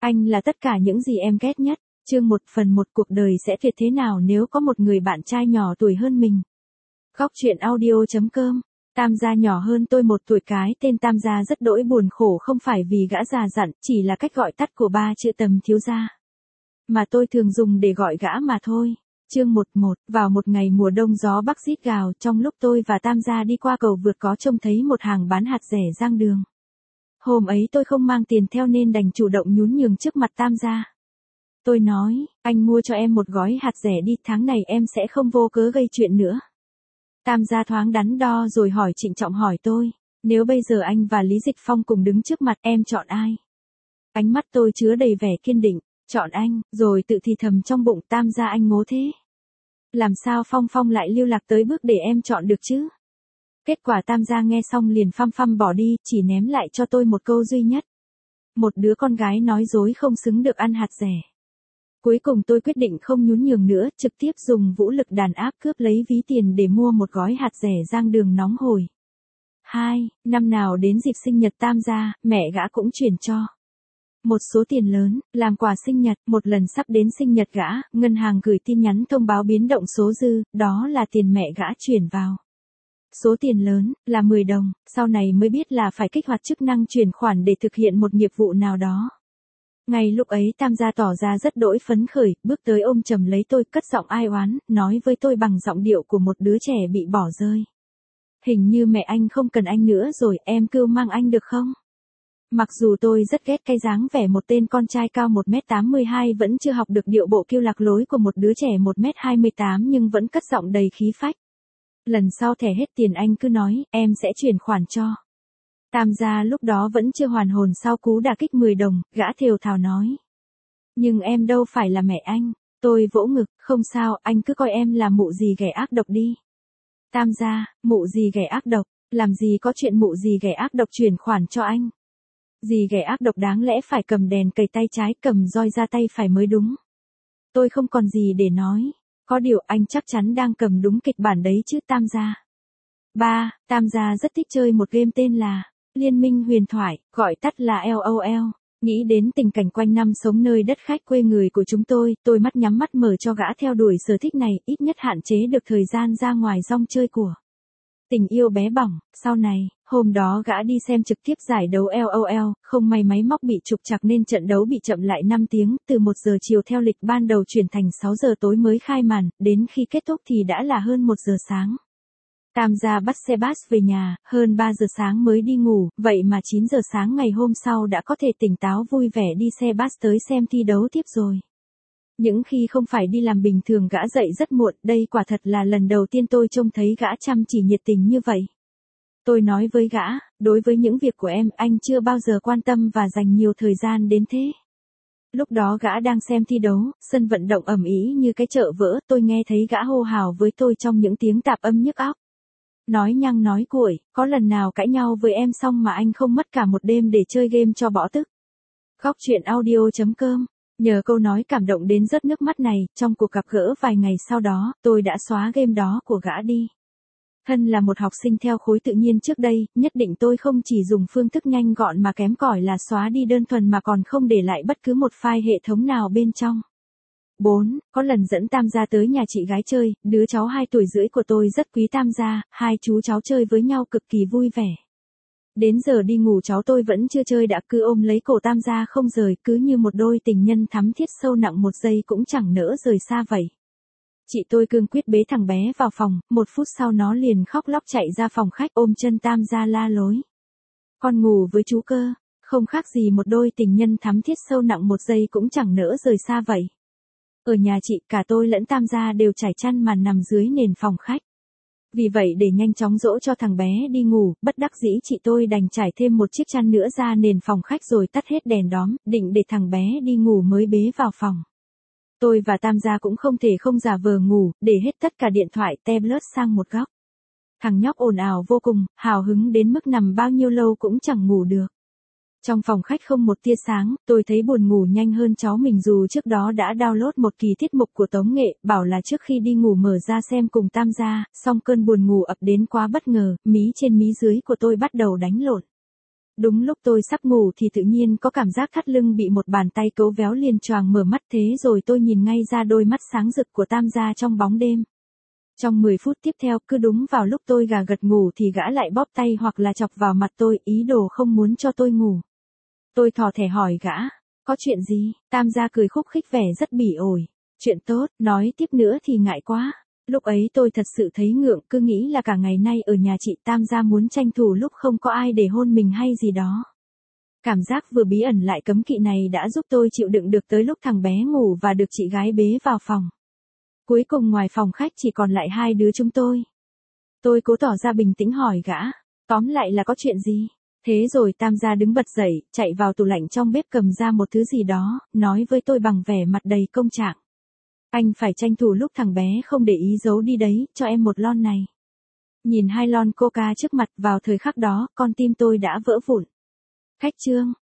Anh là tất cả những gì em ghét nhất. Chương 1/1 cuộc đời sẽ tuyệt thế nào nếu có một người bạn trai nhỏ tuổi hơn mình. Góc truyện audio.com. Tam gia nhỏ hơn tôi 1 tuổi, cái tên Tam gia rất đỗi buồn khổ, không phải vì gã già dặn, chỉ là cách gọi tắt của 3 chữ Tầm thiếu gia, mà tôi thường dùng để gọi gã mà thôi. Chương 1/1. Vào một ngày mùa đông gió bắc rít gào, trong lúc tôi và Tam gia đi qua cầu vượt có trông thấy một hàng bán hạt rẻ giang đường. Hôm ấy tôi không mang tiền theo nên đành chủ động nhún nhường trước mặt Tam gia. Tôi nói, anh mua cho em một gói hạt rẻ đi, tháng này em sẽ không vô cớ gây chuyện nữa. Tam gia thoáng đắn đo rồi hỏi trịnh trọng hỏi tôi, nếu bây giờ anh và Lý Dịch Phong cùng đứng trước mặt em chọn ai? Ánh mắt tôi chứa đầy vẻ kiên định, chọn anh, rồi tự thì thầm trong bụng, Tam gia anh ngố thế. Làm sao Phong Phong lại lưu lạc tới bước để em chọn được chứ? Kết quả Tam gia nghe xong liền phăm phăm bỏ đi, chỉ ném lại cho tôi một câu duy nhất. Một đứa con gái nói dối không xứng được ăn hạt rẻ. Cuối cùng tôi quyết định không nhún nhường nữa, trực tiếp dùng vũ lực đàn áp cướp lấy ví tiền để mua một gói hạt rẻ giang đường nóng hổi. 2. Năm nào đến dịp sinh nhật Tam gia, mẹ gã cũng chuyển cho một số tiền lớn, làm quà sinh nhật. Một lần sắp đến sinh nhật gã, ngân hàng gửi tin nhắn thông báo biến động số dư, đó là tiền mẹ gã chuyển vào. Số tiền lớn, là 10 đồng, sau này mới biết là phải kích hoạt chức năng chuyển khoản để thực hiện một nghiệp vụ nào đó. Ngay lúc ấy Tam gia tỏ ra rất đỗi phấn khởi, bước tới ôm chầm lấy tôi, cất giọng ai oán, nói với tôi bằng giọng điệu của một đứa trẻ bị bỏ rơi. Hình như mẹ anh không cần anh nữa rồi, em cưu mang anh được không? Mặc dù tôi rất ghét cái dáng vẻ một tên con trai cao 1m82 vẫn chưa học được điệu bộ kiêu lạc lối của một đứa trẻ 1m28 nhưng vẫn cất giọng đầy khí phách. Lần sau thẻ hết tiền anh cứ nói, em sẽ chuyển khoản cho. Tam gia lúc đó vẫn chưa hoàn hồn sau cú đả kích 10 đồng, gã thều thào nói. Nhưng em đâu phải là mẹ anh. Tôi vỗ ngực, không sao, anh cứ coi em là mụ gì ghẻ ác độc đi. Tam gia, mụ gì ghẻ ác độc, làm gì có chuyện mụ gì ghẻ ác độc chuyển khoản cho anh. Dì ghẻ ác độc đáng lẽ phải cầm đèn cầy tay trái, cầm roi ra tay phải mới đúng. Tôi không còn gì để nói. Có điều anh chắc chắn đang cầm đúng kịch bản đấy chứ Tam gia. 3. Tam gia rất thích chơi một game tên là Liên minh huyền thoại, gọi tắt là LOL. Nghĩ đến tình cảnh quanh năm sống nơi đất khách quê người của chúng tôi mắt nhắm mắt mở cho gã theo đuổi sở thích này, ít nhất hạn chế được thời gian ra ngoài rong chơi của tình yêu bé bỏng. Sau này, hôm đó gã đi xem trực tiếp giải đấu LOL, không may máy móc bị trục trặc nên trận đấu bị chậm lại 5 tiếng, từ 1 giờ chiều theo lịch ban đầu chuyển thành 6 giờ tối mới khai màn, đến khi kết thúc thì đã là hơn 1 giờ sáng. Tam gia bắt xe bus về nhà, hơn 3 giờ sáng mới đi ngủ, vậy mà 9 giờ sáng ngày hôm sau đã có thể tỉnh táo vui vẻ đi xe bus tới xem thi đấu tiếp rồi. Những khi không phải đi làm bình thường gã dậy rất muộn, đây quả thật là lần đầu tiên tôi trông thấy gã chăm chỉ nhiệt tình như vậy. Tôi nói với gã, đối với những việc của em, anh chưa bao giờ quan tâm và dành nhiều thời gian đến thế. Lúc đó gã đang xem thi đấu, sân vận động ầm ĩ như cái chợ vỡ, tôi nghe thấy gã hô hào với tôi trong những tiếng tạp âm nhức óc. Nói nhăng nói cuội, có lần nào cãi nhau với em xong mà anh không mất cả một đêm để chơi game cho bỏ tức. Góc truyện audio.com. Nhờ câu nói cảm động đến rớt nước mắt này, trong cuộc gặp gỡ vài ngày sau đó, tôi đã xóa game đó của gã đi. Thân là một học sinh theo khối tự nhiên trước đây, nhất định tôi không chỉ dùng phương thức nhanh gọn mà kém cỏi là xóa đi đơn thuần mà còn không để lại bất cứ một file hệ thống nào bên trong. 4. Có lần dẫn Tam gia tới nhà chị gái chơi, đứa cháu 2 tuổi rưỡi của tôi rất quý Tam gia, hai chú cháu chơi với nhau cực kỳ vui vẻ. Đến giờ đi ngủ cháu tôi vẫn chưa chơi đã cứ ôm lấy cổ Tam gia không rời, cứ như một đôi tình nhân thắm thiết sâu nặng, một giây cũng chẳng nỡ rời xa vậy. Chị tôi cương quyết bế thằng bé vào phòng, 1 phút sau nó liền khóc lóc chạy ra phòng khách ôm chân Tam gia la lối. Con ngủ với chú cơ, không khác gì một đôi tình nhân thắm thiết sâu nặng, một giây cũng chẳng nỡ rời xa vậy. Ở nhà chị, cả tôi lẫn Tam gia đều trải chăn màn nằm dưới nền phòng khách. Vì vậy để nhanh chóng dỗ cho thằng bé đi ngủ, bất đắc dĩ chị tôi đành trải thêm một chiếc chăn nữa ra nền phòng khách rồi tắt hết đèn đóm, định để thằng bé đi ngủ mới bế vào phòng. Tôi và Tam gia cũng không thể không giả vờ ngủ, để hết tất cả điện thoại, tablet sang một góc. Thằng nhóc ồn ào vô cùng, hào hứng đến mức nằm bao nhiêu lâu cũng chẳng ngủ được. Trong phòng khách không một tia sáng, tôi thấy buồn ngủ nhanh hơn cháu mình dù trước đó đã download một kỳ tiết mục của Tống Nghệ, bảo là trước khi đi ngủ mở ra xem cùng Tam gia, song cơn buồn ngủ ập đến quá bất ngờ, mí trên mí dưới của tôi bắt đầu đánh lộn. Đúng lúc tôi sắp ngủ thì tự nhiên có cảm giác thắt lưng bị một bàn tay cấu véo liền choàng mở mắt, thế rồi tôi nhìn ngay ra đôi mắt sáng rực của Tam gia trong bóng đêm. Trong 10 phút tiếp theo, cứ đúng vào lúc tôi gà gật ngủ thì gã lại bóp tay hoặc là chọc vào mặt tôi, ý đồ không muốn cho tôi ngủ. Tôi thò thẻ hỏi gã, có chuyện gì? Tam gia cười khúc khích vẻ rất bỉ ổi. Chuyện tốt, nói tiếp nữa thì ngại quá. Lúc ấy tôi thật sự thấy ngượng, cứ nghĩ là cả ngày nay ở nhà chị Tam gia muốn tranh thủ lúc không có ai để hôn mình hay gì đó. Cảm giác vừa bí ẩn lại cấm kỵ này đã giúp tôi chịu đựng được tới lúc thằng bé ngủ và được chị gái bế vào phòng. Cuối cùng ngoài phòng khách chỉ còn lại hai đứa chúng tôi. Tôi cố tỏ ra bình tĩnh hỏi gã, tóm lại là có chuyện gì? Thế rồi Tam gia đứng bật dậy, chạy vào tủ lạnh trong bếp cầm ra một thứ gì đó, nói với tôi bằng vẻ mặt đầy công trạng. Anh phải tranh thủ lúc thằng bé không để ý giấu đi đấy, cho em một lon này. Nhìn hai lon coca trước mặt vào thời khắc đó, con tim tôi đã vỡ vụn. Khách trương,